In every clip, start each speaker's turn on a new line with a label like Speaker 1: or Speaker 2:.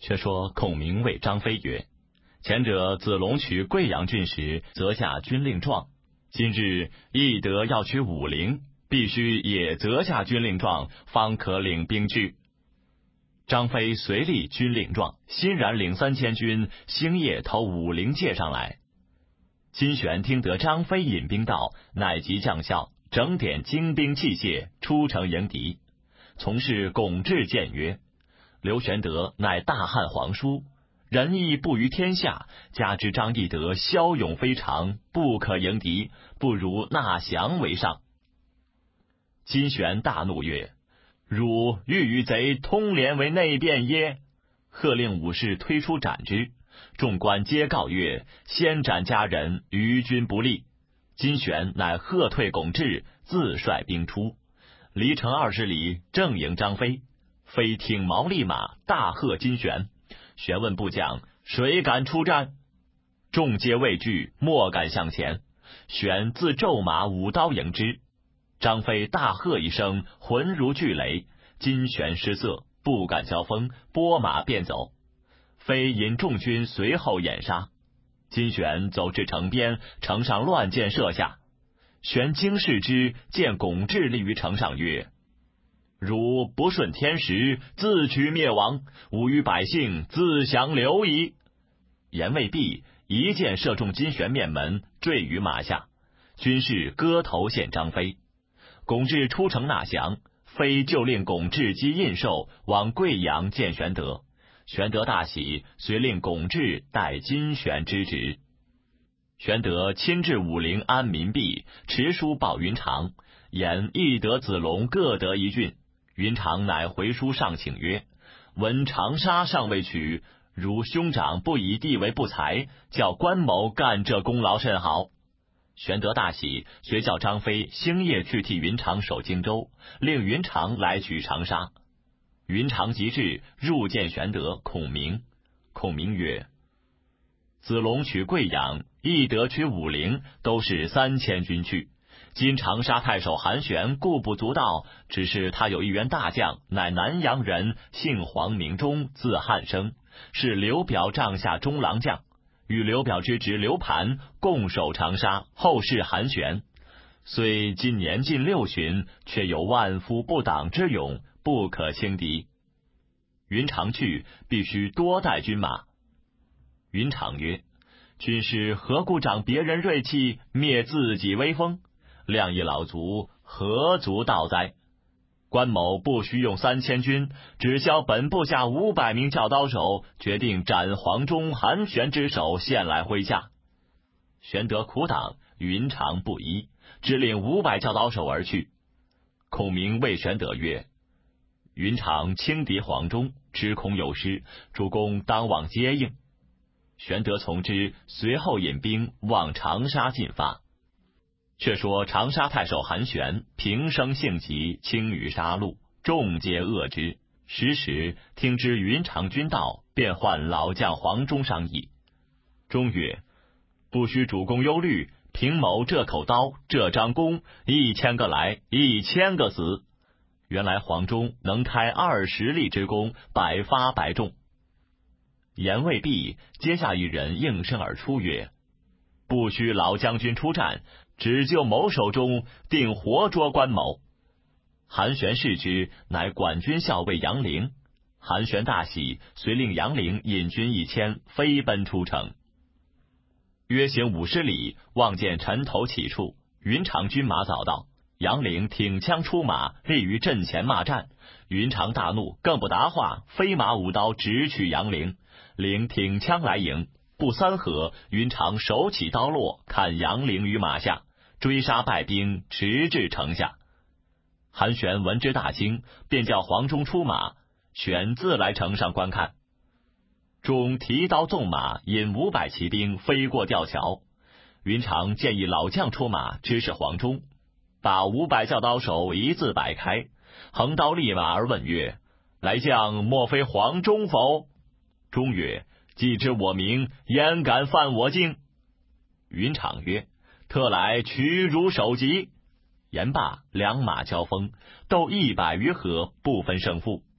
Speaker 1: 却说孔明谓张飞曰：前者子龙取贵阳郡时，择下军令状，今日翼德要取武陵，必须也择下军令状，方可领兵去。张飞随立军令状，欣然领3000军，星夜投武陵界上来。金旋听得张飞引兵到，乃即将校，整点精兵器械，出城迎敌。从事巩志谏曰：刘玄德乃大汉皇叔，仁义布于天下，加之张翼德骁勇非常，不可迎敌，不如纳降为上。金旋大怒曰：汝欲与贼通联为内变耶？喝令武士推出斩之。众官皆告曰：先斩家人，于君不利。金旋乃喝退巩志，自率兵出，离城20里，正迎张飞。飞挺矛立马，大喝金旋。旋问部将：谁敢出战？众皆畏惧，莫敢向前。旋自骤马舞刀迎之。张飞大喝一声，浑如巨雷，金旋失色，不敢交锋，拨马便走。飞引众军随后掩杀。金旋走至城边，城上乱箭射下。旋惊视之，见巩志立于城上曰：汝不顺天时，自取灭亡，吾与百姓自降留矣。言未毕，一箭射中金旋面门，坠于马下。军士割头献张飞。巩志出城纳降，飞就令巩志击印绶，往贵阳见玄德。玄德大喜，遂令巩志代金旋之职。玄德亲至武陵安民毕，持书报云长，言翼德、子龙各得一郡。云长乃回书上请曰：闻长沙尚未取，如兄长不以地为不才，叫关某干这功劳甚好。玄德大喜，遂叫张飞星夜去替云长守荆州，令云长来取长沙。云长即至，入见玄德、孔明。孔明曰：子龙取贵阳，翼德取武陵，都是3000军去。今长沙太守韩玄固不足道，只是他有一员大将，乃南阳人，姓黄名忠，字汉升，是刘表帐下中郎将，与刘表之侄刘盘共守长沙，后事韩玄。虽今年近60，却有万夫不挡之勇，不可轻敌。云长去，必须多带军马。云长曰：军师何故长别人锐气，灭自己威风？量一老卒，何足道哉？关某不须用3000军，只消本部下500名教刀手，决定斩黄忠、韩玄之首，献来麾下。玄德苦挡，云长不依，只领500教刀手而去。孔明谓玄德曰：云长轻敌黄忠，知恐有失，主公当往接应。玄德从之，随后引兵往长沙进发。却说长沙太守韩玄平生性急，轻于杀戮，众皆恶之。时听知云长军到，便唤老将黄忠商议。忠曰：不须主公忧虑，凭某这口刀，这张弓，1000个来，1000个死。原来黄忠能开20粒之弓，百发百中。言未毕，阶下一人应声而出曰：不须老将军出战，只就某手中，定活捉关某。韩玄视之，乃管军校尉杨凌。韩玄大喜，遂令杨凌引军1000，飞奔出城。约行50里，望见城头起处，云长军马早到。杨凌挺枪出马，立于阵前骂战。云长大怒，更不答话，飞马舞刀直取杨凌。凌挺枪来迎，不3合，云长手起刀落，砍杨凌于马下，追杀败兵，直至城下。韩玄闻之大惊，便叫黄忠出马，玄自来城上观看。忠提刀纵马，引500骑兵飞过吊桥。云长见一老将出马，知是黄忠，把500教刀手一字摆开，横刀立马而问曰：来将莫非黄忠否？忠曰：既知我名，焉敢犯我境？云长曰：特来取汝首级。言罢，两马交锋，斗100余合，不分胜负。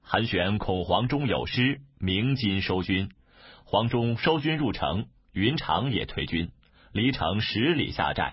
Speaker 1: 韩玄恐黄忠有失，鸣金收军。黄忠收军入城，云长也退军，离城10里下寨。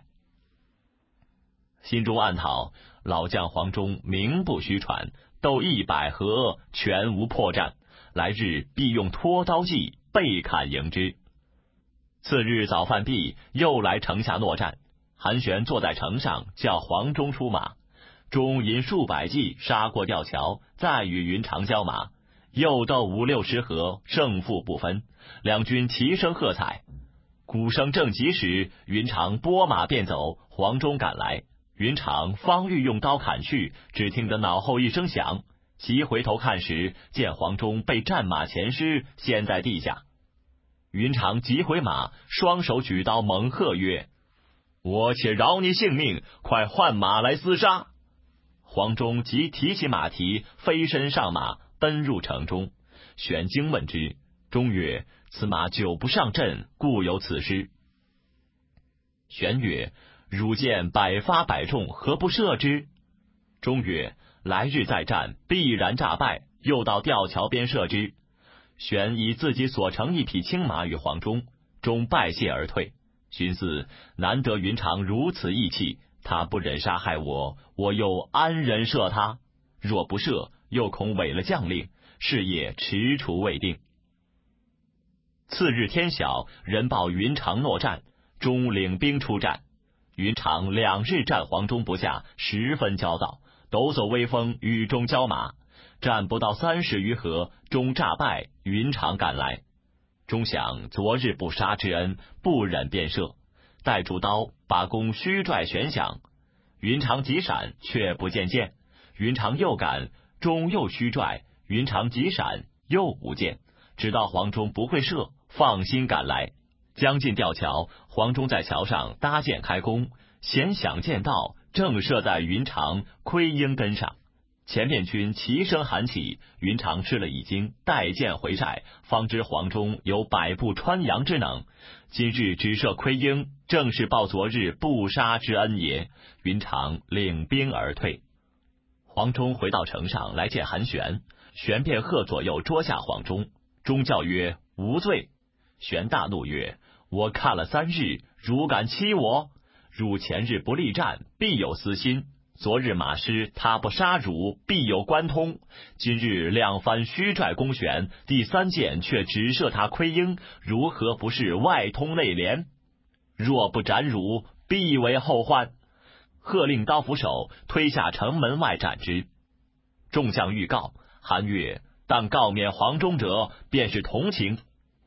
Speaker 1: 心中暗讨，老将黄忠名不虚传，斗100合，全无破绽，来日必用拖刀计，背砍迎之。次日早饭毕，又来城下搦战。韩玄坐在城上，叫黄忠出马。忠引数百骑杀过吊桥，再与云长交马，又斗50-60合，胜负不分。两军齐声喝彩。鼓声正急时，云长拨马便走，黄忠赶来。云长方欲用刀砍去，只听得脑后一声响，急回头看时，见黄忠被战马前尸陷在地下。云长急回马，双手举刀猛喝曰：“我且饶你性命，快换马来厮杀！”黄忠即提起马蹄，飞身上马，奔入城中。玄惊问之，忠曰：“此马久不上阵，故有此失。”玄曰：“汝见百发百中，何不射之？”忠曰：“来日再战，必然诈败，又到吊桥边射之。”玄以自己所乘一匹青马与黄忠，终拜谢而退。寻思难得云长如此义气，他不忍杀害我，我又安忍射他？若不射，又恐违了将令，事业踟蹰未定。次日天晓，人报云长搦战，忠领兵出战。云长2日战黄忠不下，十分焦躁，抖擞威风，与忠交马。战不到30余合，忠诈败，云长赶来。忠想昨日不杀之恩，不忍便射，待主刀把弓虚拽悬响。云长急闪，却不见箭。云长又赶，忠又虚拽，云长急闪，又无箭。直到黄忠不会射，放心赶来。将近吊桥，黄忠在桥上搭箭开弓，弦响箭到，正射在云长盔缨根上。前面军齐声喊起，云长吃了一惊，带箭回寨，方知黄忠有百步穿杨之能。今日只射盔缨，正是报昨日不杀之恩也。云长领兵而退。黄忠回到城上来见韩玄，玄便喝左右捉下黄忠。忠叫曰：“无罪。”玄大怒曰：“我看了3日，汝敢欺我？汝前日不力战，必有私心。昨日马失，他不杀汝，必有关通。今日2番虚拽弓弦，第3箭却只射他盔缨，如何不是外通内连？若不斩汝，必为后患。”喝令刀斧手推下城门外斩之。众将欲告，韩曰：“但告免黄忠者，便是同情。”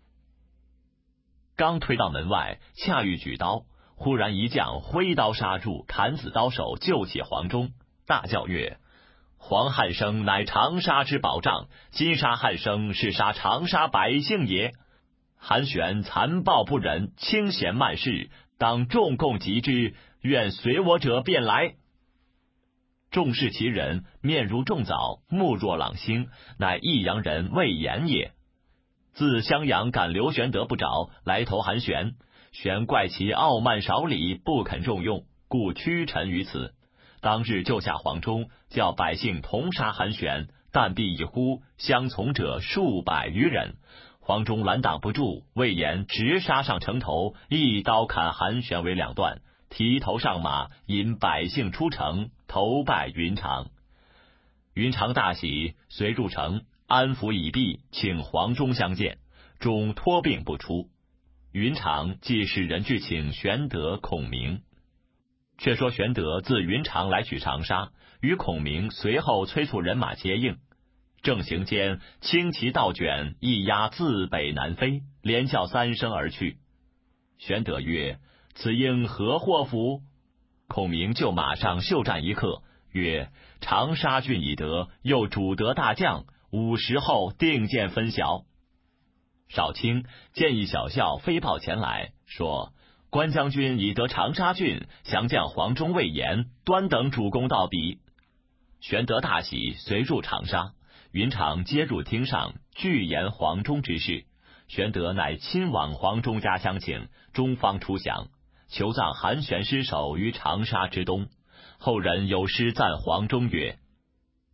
Speaker 1: 刚推到门外，恰欲举刀，忽然一将挥刀杀入，砍死刀手，救起黄忠，大叫曰：“黄汉升乃长沙之保障，今杀汉升，是杀长沙百姓也。韩玄残暴不忍，轻贤慢事，当众共击之，愿随我者便来。”众视其人，面如重枣，目若朗星，乃益阳人魏延也。自襄阳赶刘玄德不着，来投韩玄。玄怪其傲慢少礼，不肯重用，故屈臣于此。当日救下黄忠，叫百姓同杀韩玄，但必一呼，相从者数百余人。黄忠拦挡不住，魏延直杀上城头，一刀砍韩玄为2段，提头上马，引百姓出城，投拜云长。云长大喜，遂入城，安抚已毕，请黄忠相见。忠托病不出。云长即使人去请玄德、孔明。却说玄德自云长来取长沙，与孔明随后催促人马接应。正行间，轻骑倒卷，一押自北南飞，连叫3声而去。玄德曰：“此应何祸福？”孔明就马上袖战一刻，曰：“长沙郡已得，又主得大将，5时后定见分晓。”少卿见一小校飞报前来，说：“关将军已得长沙郡，降将黄忠、魏延端等主公到彼。”玄德大喜，随入长沙。云长接入厅上，具言黄忠之事。玄德乃亲往黄忠家相请，中方出降，求葬韩玄尸首于长沙之东。后人有诗赞黄忠曰：“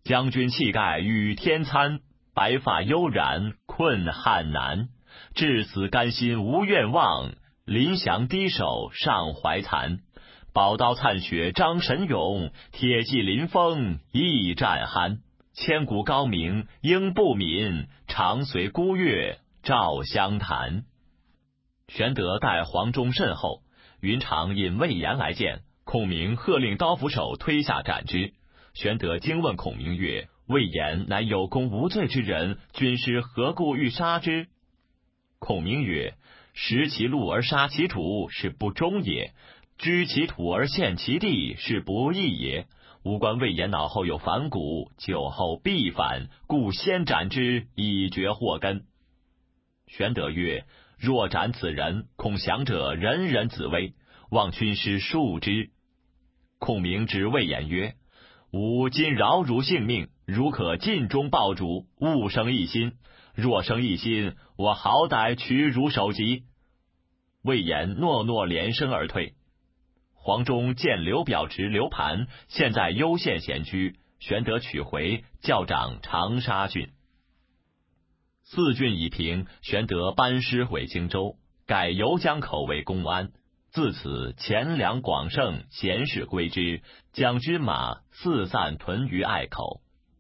Speaker 1: 将军气概与天参，白发悠然困汉难。至死甘心无愿望，临降低首尚怀残。宝刀灿雪张神勇，铁骑临风亦战酣。千古高明应不泯，常随孤月照湘潭。玄德待黄忠甚厚，云长引魏延来见，孔明喝令刀斧手推下斩之。玄德惊问孔明曰：魏延乃有功无罪之人，军师何故欲杀之？孔明曰：食其禄而杀其主，是不忠也；居其土而陷其地，是不义也。吾观魏延脑后有反骨，久后必反，故先斩之，以绝祸根。玄德曰：若斩此人，恐降者人人自危，望军师恕之。孔明指魏延曰：吾今饶汝性命，如可尽忠报主，勿生异心。若生异心，我好歹取汝首级。魏延诺诺连声而退。黄忠见刘表侄刘盘现在幽县闲居，玄德取回，校长长沙郡。4郡已平，玄德班师回荆州，改游江口为公安。自此钱粮广盛，贤士归之，将军马四散屯于隘口。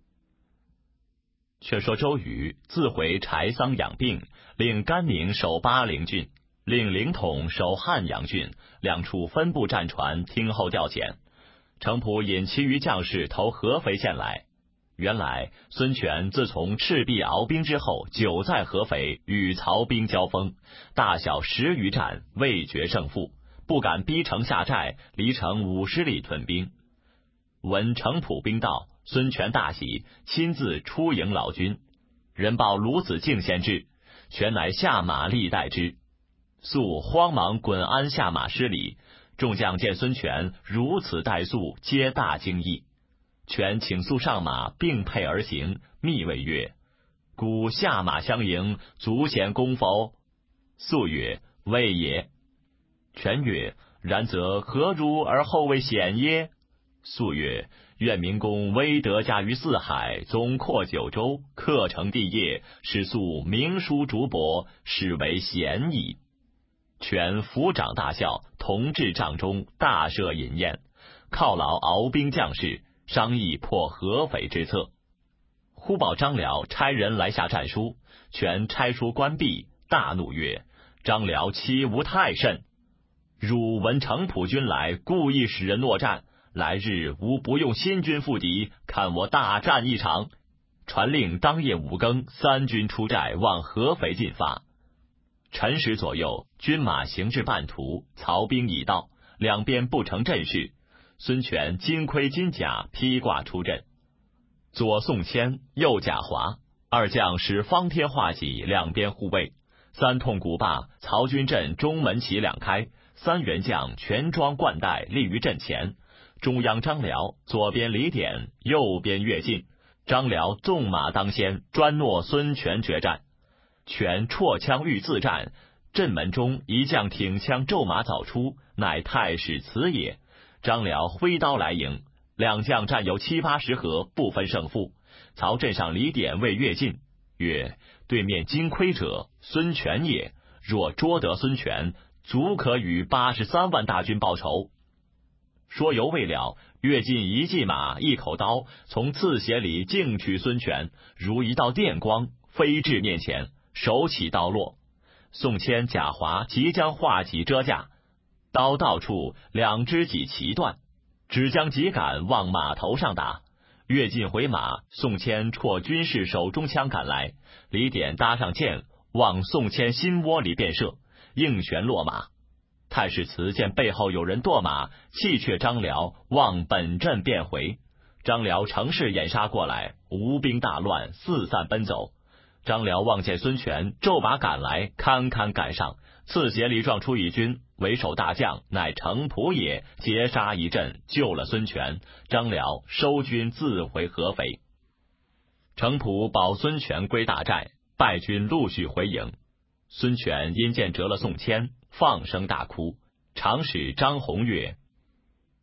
Speaker 1: 却说周瑜自回柴桑养病，令甘宁守巴陵郡，令凌统守汉阳郡，2处分部战船听候调遣。程普引其余将士投合肥县来。原来孙权自从赤壁鏖兵之后，久在合肥与曹兵交锋，大小10余战，未决胜负，不敢逼城下寨，离城50里屯兵。闻程普兵到，孙权大喜，亲自出迎老军。人报鲁子敬先至，权乃下马立待之。肃慌忙滚鞍下马施礼，众将见孙权如此待肃，皆大惊异。权请肃上马，并辔而行，密谓曰：孤下马相迎，足显功否？肃曰：未也。权曰：然则何如而后谓显耶？肃曰：愿明公威德加于四海，总括9州，克成帝业，使肃明书竹帛，是为贤矣。权抚掌大笑，同至帐中，大设饮宴，犒劳敖兵将士，商议破合肥之策。忽报张辽差人来下战书，权拆书关闭，大怒曰：张辽欺吾太甚！汝闻程普军来，故意使人诺战，来日吾不用新军复敌，看我大战一场。传令当夜5更，3军出寨，往合肥进发。辰时左右，军马行至半途，曹兵已到，两边不成阵势。孙权金盔金甲，披挂出阵，左宋谦，右贾华，2将使方天画戟，两边护卫。3通鼓罢，曹军阵中门旗两开，3员将全装冠带，立于阵前。中央张辽，左边李典，右边乐进。张辽纵马当先，专诺孙权决战。权绰枪欲自战，阵门中一将挺枪骤马早出，乃太史慈也。张辽挥刀来迎，2将战有7、80合，不分胜负。曹阵上李典谓乐进曰：对面金盔者，孙权也，若捉得孙权，足可与83万大军报仇。说犹未了，乐进一骑马，一口刀，从刺鞋里径取孙权，如一道电光，飞至面前，手起刀落。宋谦、贾华即将画戟遮架，刀到处，2只戟齐断，只将戟杆往马头上打。乐进回马，宋谦绰军士手中枪赶来，李典搭上箭，往宋谦心窝里便射，应旋落马。太史慈见背后有人堕马，弃却张辽，往本阵便回。张辽乘势掩杀过来，吴兵大乱，四散奔走。张辽望见孙权骤马赶来，堪堪赶上，刺鞋里撞出一军，为首大将乃程普也，截杀一阵，救了孙权。张辽收军自回合肥。程普保孙权归大寨，败军陆续回营。孙权因见折了宋谦，放声大哭，常使张宏曰：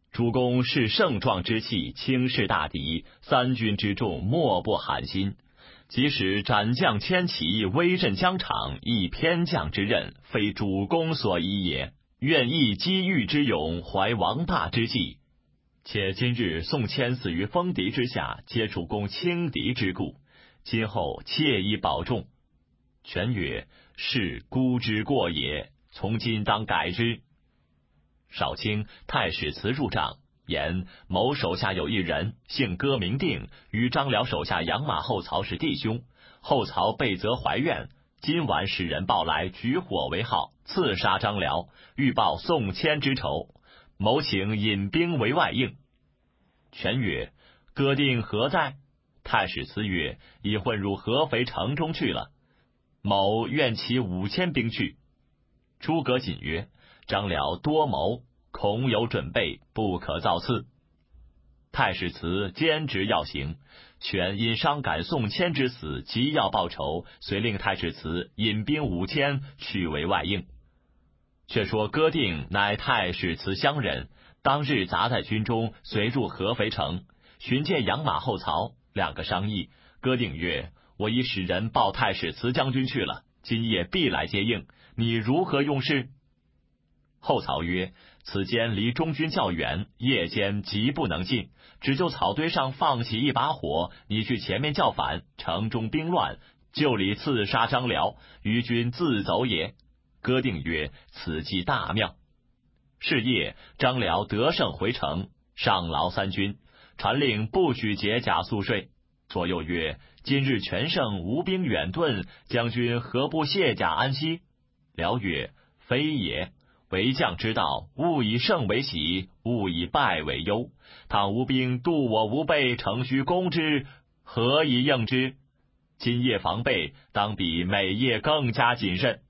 Speaker 1: 主公视盛壮之气，轻视大敌，三军之众莫不寒心。即使斩将千骑，威震疆场，亦偏将之任，非主公所宜也。愿意机遇之勇，怀王霸之计。且今日宋谦死于锋敌之下，皆主公轻敌之故。今后切宜保重。权曰：是孤之过也，从今当改之。少卿太史慈入帐，言某手下有一人，姓戈名定，与张辽手下养马后曹是弟兄。后曹被责怀怨，今晚使人报来，举火为号，刺杀张辽，欲报宋谦之仇。某请引兵为外应。权曰：戈定何在？太史慈曰：已混入合肥城中去了。某愿起5000兵去。诸葛瑾曰：张辽多谋，恐有准备，不可造次。太史慈坚持要行，权因伤感宋谦之死，急要报仇，遂令太史慈引兵5000去为外应。却说戈定乃太史慈乡人，当日杂在军中，随入合肥城，寻见养马后曹，两个商议。戈定曰：我已使人报太史慈将军去了，今夜必来接应，你如何用事？后曹曰：此间离中军较远，夜间极不能进，只就草堆上放起一把火，你去前面叫反，城中兵乱，就里刺杀张辽，余军自走也。戈定曰：此计大妙。是夜，张辽得胜回城，上劳三军，传令不许解甲宿睡。左右曰：今日全胜，无兵远遁，将军何不卸甲安息？辽曰：非也。为将之道，勿以胜为喜，勿以败为忧。倘吴兵渡我无备，诚须攻之，何以应之？今夜防备，当比每夜更加谨慎。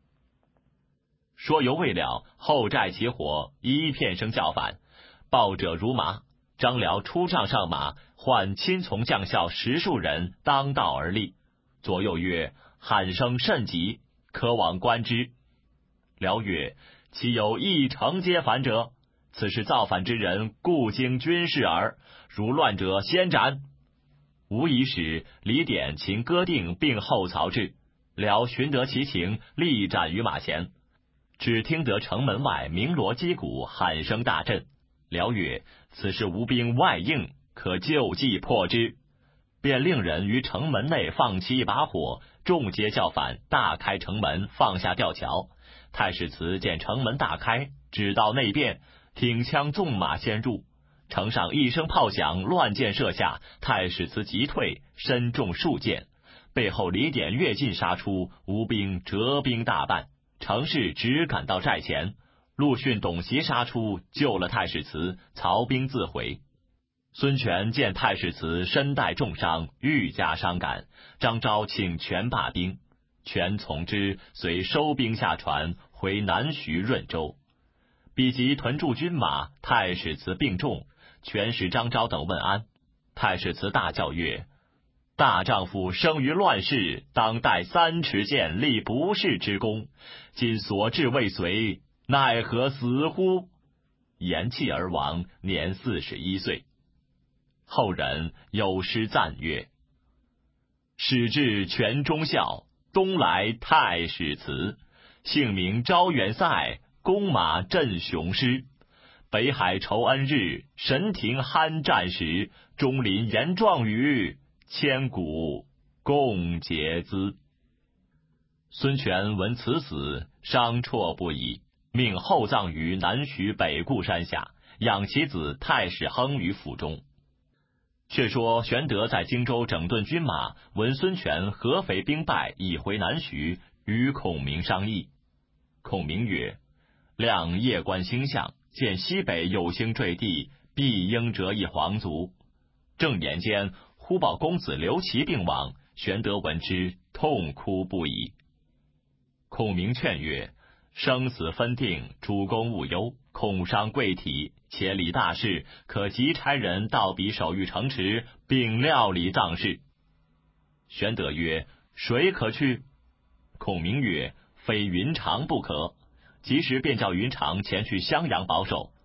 Speaker 1: 说犹未了，后寨起火，一片声叫反，报者如麻。张辽出帐上马，唤亲从将校10数人，当道而立。左右曰：喊声甚急，可往观之。辽曰：其有一城皆反者？此是造反之人，故经军事耳。如乱者，先斩。无疑使李典擒戈定，并后曹至。辽寻得其情，力斩于马前。只听得城门外鸣锣击鼓，喊声大震。辽曰：此是吴兵外应，可就计破之。便令人于城门内放起一把火，众皆叫反，大开城门，放下吊桥。太史慈见城门大开，只到内殿，挺枪纵马先入。城上一声炮响，乱箭射下，太史慈急退，身中数箭。背后李典跃进杀出，吴兵折兵大半。程氏只赶到寨前，陆逊、董袭杀出，救了太史慈，曹兵自回。孙权见太史慈身带重伤，愈加伤感，张昭请权罢兵，权从之，遂收兵下船，回南徐润州。比及屯驻军马，太史慈病重，权使张昭等问安。太史慈大叫曰：大丈夫生于乱世，当带3尺剑，立不世之功。今所至未遂，奈何死乎？言气而亡，年41岁。后人有诗赞曰：始至权忠孝，东来太史慈。姓名招远塞，弓马振雄师。北海酬恩日，神庭酣战时。钟林言壮语，千古共结资。孙权闻此死，伤辍不已，命厚葬于南徐北固山下，养其子太史亨于府中。却说玄德在荆州整顿军马，闻孙权合肥兵败，已回南徐，与孔明商议。孔明曰：亮夜观星象，见西北有星坠地，必应折一皇族。正言间，忽报公子刘琦病亡，玄德闻之，痛哭不已。孔明劝曰：生死分定，主公勿忧，恐伤贵体，且理大事，可即差人到彼守御城池，并料理葬事。玄德曰：谁可去？孔明曰：非云长不可。及时便叫云长前去襄阳保守。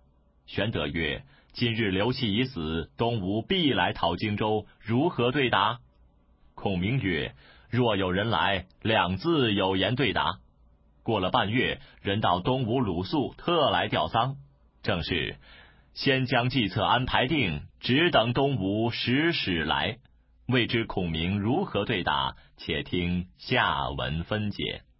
Speaker 1: 玄德曰：今日刘契已死，东吴必来讨荆州，如何对答？孔明曰：若有人来，两字有言对答。过了半月，人到东吴鲁肃特来吊丧，正是先将计策安排定，只等东吴使使来。未知孔明如何对答，且听下文分解。